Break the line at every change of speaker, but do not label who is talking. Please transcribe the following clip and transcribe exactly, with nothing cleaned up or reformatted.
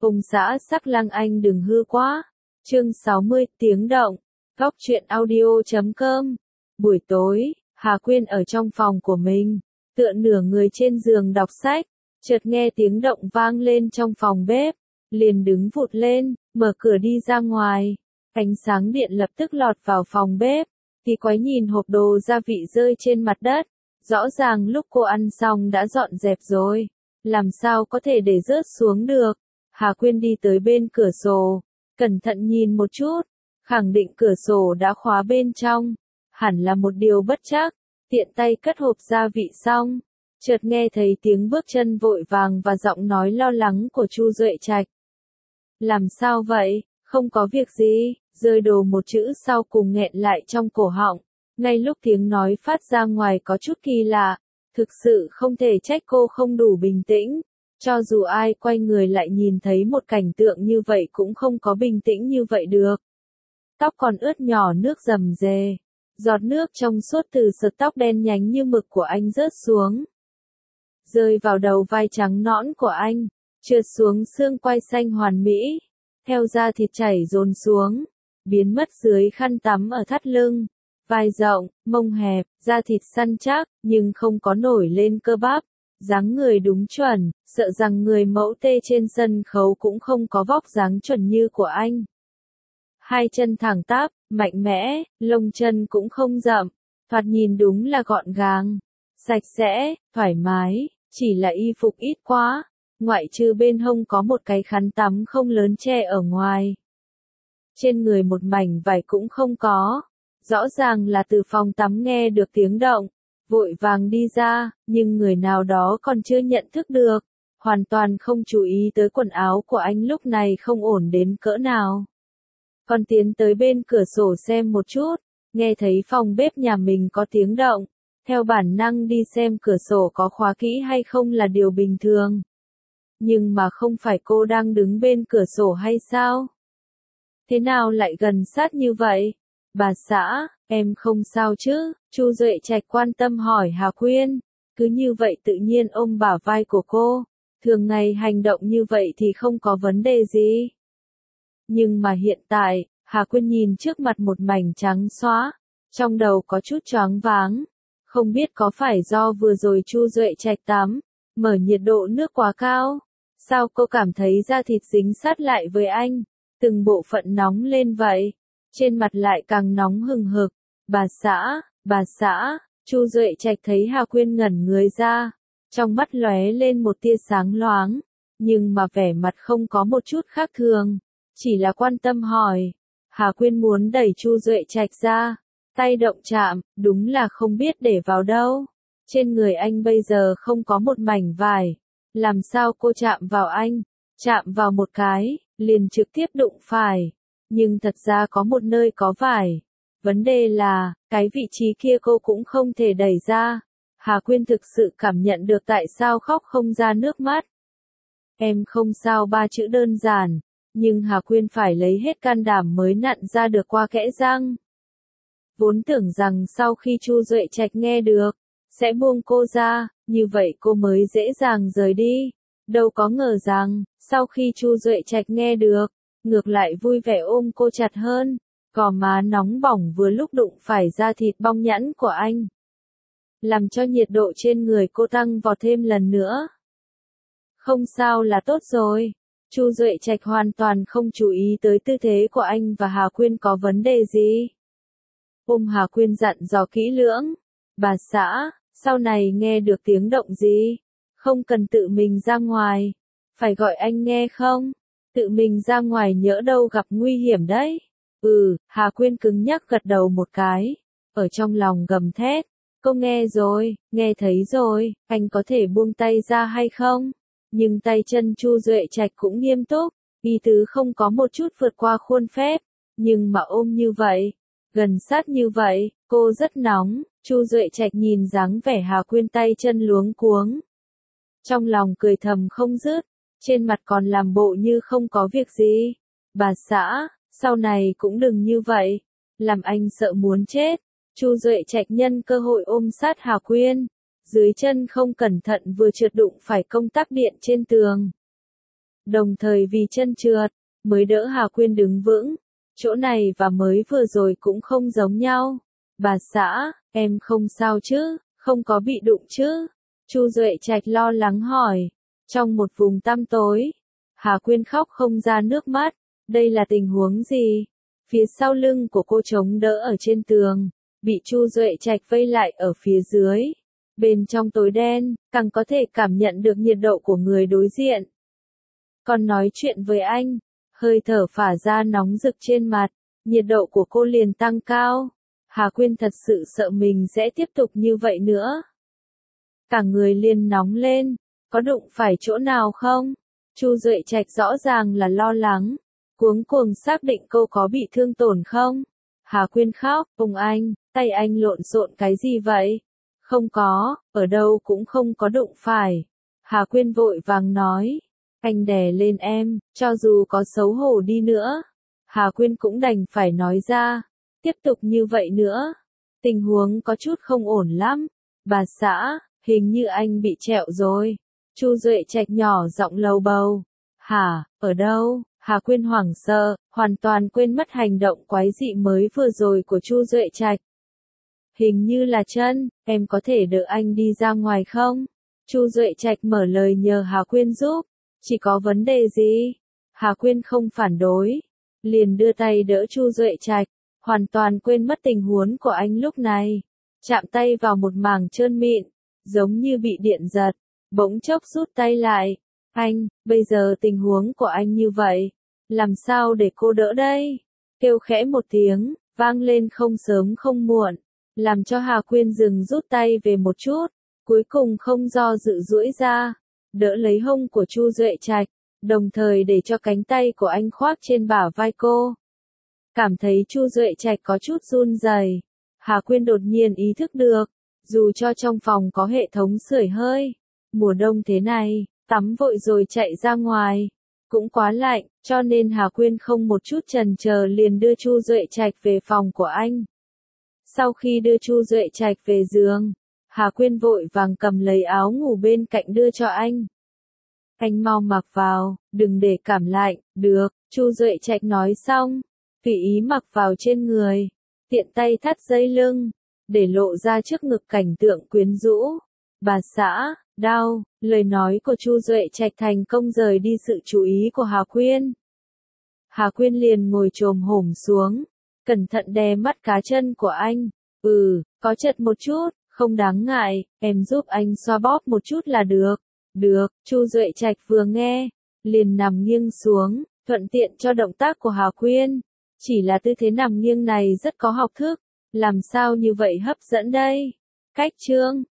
Ông xã sắc lang anh đừng hư quá. Chương sáu mươi, tiếng động. Góc truyện audio chấm com. Buổi tối, Hà Quyên ở trong phòng của mình, tựa nửa người trên giường đọc sách, chợt nghe tiếng động vang lên trong phòng bếp, liền đứng vụt lên, mở cửa đi ra ngoài. Ánh sáng điện lập tức lọt vào phòng bếp, thì quái nhìn hộp đồ gia vị rơi trên mặt đất. Rõ ràng lúc cô ăn xong đã dọn dẹp rồi, làm sao có thể để rớt xuống được. Hà Quyên đi tới bên cửa sổ, cẩn thận nhìn một chút, khẳng định cửa sổ đã khóa bên trong, hẳn là một điều bất trắc, tiện tay cất hộp gia vị xong, chợt nghe thấy tiếng bước chân vội vàng và giọng nói lo lắng của Chu Duệ Trạch. Làm sao vậy? Không có việc gì, rơi đồ một chữ sau cùng nghẹn lại trong cổ họng, ngay lúc tiếng nói phát ra ngoài có chút kỳ lạ, thực sự không thể trách cô không đủ bình tĩnh. Cho dù ai quay người lại nhìn thấy một cảnh tượng như vậy cũng không có bình tĩnh như vậy được. Tóc còn ướt nhỏ nước rầm rề, giọt nước trong suốt từ sợi tóc đen nhánh như mực của anh rớt xuống, rơi vào đầu vai trắng nõn của anh, trượt xuống xương quai xanh hoàn mỹ, theo da thịt chảy dồn xuống, biến mất dưới khăn tắm ở thắt lưng. Vai rộng, mông hẹp, da thịt săn chắc, nhưng không có nổi lên cơ bắp. Dáng người đúng chuẩn, sợ rằng người mẫu tê trên sân khấu cũng không có vóc dáng chuẩn như của anh. Hai chân thẳng tắp, mạnh mẽ, lông chân cũng không rậm, thoạt nhìn đúng là gọn gàng, sạch sẽ, thoải mái, chỉ là y phục ít quá, ngoại trừ bên hông có một cái khăn tắm không lớn che ở ngoài. Trên người một mảnh vải cũng không có, rõ ràng là từ phòng tắm nghe được tiếng động. Vội vàng đi ra, nhưng người nào đó còn chưa nhận thức được, hoàn toàn không chú ý tới quần áo của anh lúc này không ổn đến cỡ nào. Còn tiến tới bên cửa sổ xem một chút, nghe thấy phòng bếp nhà mình có tiếng động, theo bản năng đi xem cửa sổ có khóa kỹ hay không là điều bình thường. Nhưng mà không phải cô đang đứng bên cửa sổ hay sao? Thế nào lại gần sát như vậy? Bà xã, em không sao chứ? Chu Duệ Trạch quan tâm hỏi Hà Quyên, cứ như vậy tự nhiên ôm bả vai của cô, thường ngày hành động như vậy thì không có vấn đề gì. Nhưng mà hiện tại, Hà Quyên nhìn trước mặt một mảnh trắng xóa, trong đầu có chút choáng váng, không biết có phải do vừa rồi Chu Duệ Trạch tắm, mở nhiệt độ nước quá cao, sao cô cảm thấy da thịt dính sát lại với anh, từng bộ phận nóng lên vậy, trên mặt lại càng nóng hừng hực. Bà xã, bà xã, Chu Duệ Trạch thấy Hà Quyên ngẩn người ra, trong mắt lóe lên một tia sáng loáng, nhưng mà vẻ mặt không có một chút khác thường, chỉ là quan tâm hỏi. Hà Quyên muốn đẩy Chu Duệ Trạch ra, tay động chạm, đúng là không biết để vào đâu. Trên người anh bây giờ không có một mảnh vải, làm sao cô chạm vào anh, chạm vào một cái, liền trực tiếp đụng phải, nhưng thật ra có một nơi có vải. Vấn đề là, cái vị trí kia cô cũng không thể đẩy ra. Hà Quyên thực sự cảm nhận được tại sao khóc không ra nước mắt. Em không sao ba chữ đơn giản, nhưng Hà Quyên phải lấy hết can đảm mới nặn ra được qua kẽ răng. Vốn tưởng rằng sau khi Chu Duệ Trạch nghe được, sẽ buông cô ra, như vậy cô mới dễ dàng rời đi. Đâu có ngờ rằng, sau khi Chu Duệ Trạch nghe được, ngược lại vui vẻ ôm cô chặt hơn. Gò má nóng bỏng vừa lúc đụng phải da thịt bong nhẵn của anh, làm cho nhiệt độ trên người cô tăng vọt thêm lần nữa. Không sao là tốt rồi. Chu Duệ Trạch hoàn toàn không chú ý tới tư thế của anh và Hà Quyên có vấn đề gì. Ôm Hà Quyên dặn dò kỹ lưỡng. Bà xã, sau này nghe được tiếng động gì, không cần tự mình ra ngoài, phải gọi anh nghe không? Tự mình ra ngoài nhỡ đâu gặp nguy hiểm đấy. Ừ, Hà Quyên cứng nhắc gật đầu một cái, ở trong lòng gầm thét, cô nghe rồi, nghe thấy rồi, anh có thể buông tay ra hay không? Nhưng tay chân Chu Duệ Trạch cũng nghiêm túc, ý tứ không có một chút vượt qua khuôn phép, nhưng mà ôm như vậy, gần sát như vậy, cô rất nóng. Chu Duệ Trạch nhìn dáng vẻ Hà Quyên tay chân luống cuống, trong lòng cười thầm không dứt, trên mặt còn làm bộ như không có việc gì. Bà xã, sau này cũng đừng như vậy, làm anh sợ muốn chết. Chu Duệ Trạch nhân cơ hội ôm sát Hà Quyên, dưới chân không cẩn thận vừa trượt đụng phải công tắc điện trên tường. đồng thời vì chân trượt, mới đỡ Hà Quyên đứng vững. Chỗ này và mới vừa rồi cũng không giống nhau. Bà xã, em không sao chứ, không có bị đụng chứ? Chu Duệ Trạch lo lắng hỏi. Trong một vùng tăm tối, Hà Quyên khóc không ra nước mắt. Đây là tình huống gì? Phía sau lưng của cô chống đỡ ở trên tường, bị Chu Duệ Trạch vây lại ở phía dưới. Bên trong tối đen, càng có thể cảm nhận được nhiệt độ của người đối diện. Còn nói chuyện với anh, hơi thở phả ra nóng rực trên mặt, nhiệt độ của cô liền tăng cao. Hà Quyên thật sự sợ mình sẽ tiếp tục như vậy nữa. Cả người liền nóng lên, có đụng phải chỗ nào không? Chu Duệ Trạch rõ ràng là lo lắng, cuống cuồng xác định cô có bị thương tổn không? Hà Quyên khóc, ông anh, tay anh lộn xộn cái gì vậy? Không có, ở đâu cũng không có đụng phải. Hà Quyên vội vàng nói, anh đè lên em, cho dù có xấu hổ đi nữa. Hà Quyên cũng đành phải nói ra, tiếp tục như vậy nữa, tình huống có chút không ổn lắm. Bà xã, hình như anh bị trẹo rồi. Chu Duệ Trạch nhỏ giọng lầu bầu. Hả, ở đâu? Hà Quyên hoảng sợ, hoàn toàn quên mất hành động quái dị mới vừa rồi của Chu Duệ Trạch. Hình như là chân, em có thể đỡ anh đi ra ngoài không? Chu Duệ Trạch mở lời nhờ Hà Quyên giúp. Chỉ có vấn đề gì? Hà Quyên không phản đối, liền đưa tay đỡ Chu Duệ Trạch, hoàn toàn quên mất tình huống của anh lúc này. Chạm tay vào một mảng trơn mịn, giống như bị điện giật, bỗng chốc rút tay lại. Anh, bây giờ tình huống của anh như vậy, làm sao để cô đỡ đây? Kêu khẽ một tiếng, vang lên không sớm không muộn, làm cho Hà Quyên dừng rút tay về một chút, cuối cùng không do dự duỗi ra, đỡ lấy hông của Chu Duệ Trạch, đồng thời để cho cánh tay của anh khoác trên bả vai cô. Cảm thấy Chu Duệ Trạch có chút run rẩy, Hà Quyên đột nhiên ý thức được, dù cho trong phòng có hệ thống sưởi hơi, mùa đông thế này, tắm vội rồi chạy ra ngoài, cũng quá lạnh, cho nên Hà Quyên không một chút chần chờ liền đưa Chu Duệ Trạch về phòng của anh. Sau khi đưa Chu Duệ Trạch về giường, Hà Quyên vội vàng cầm lấy áo ngủ bên cạnh đưa cho anh. Anh mau mặc vào, đừng để cảm lạnh, được, Chu Duệ Trạch nói xong, tùy ý mặc vào trên người, tiện tay thắt dây lưng, để lộ ra trước ngực cảnh tượng quyến rũ. Bà xã, đau, lời nói của Chu Duệ Trạch thành công rời đi sự chú ý của Hà Quyên. Hà Quyên liền ngồi chồm hổm xuống, cẩn thận đè mắt cá chân của anh. Ừ, có chật một chút, không đáng ngại, em giúp anh xoa bóp một chút là được. Được, Chu Duệ Trạch vừa nghe, liền nằm nghiêng xuống, thuận tiện cho động tác của Hà Quyên. Chỉ là tư thế nằm nghiêng này rất có học thức, làm sao như vậy hấp dẫn đây? Cách chương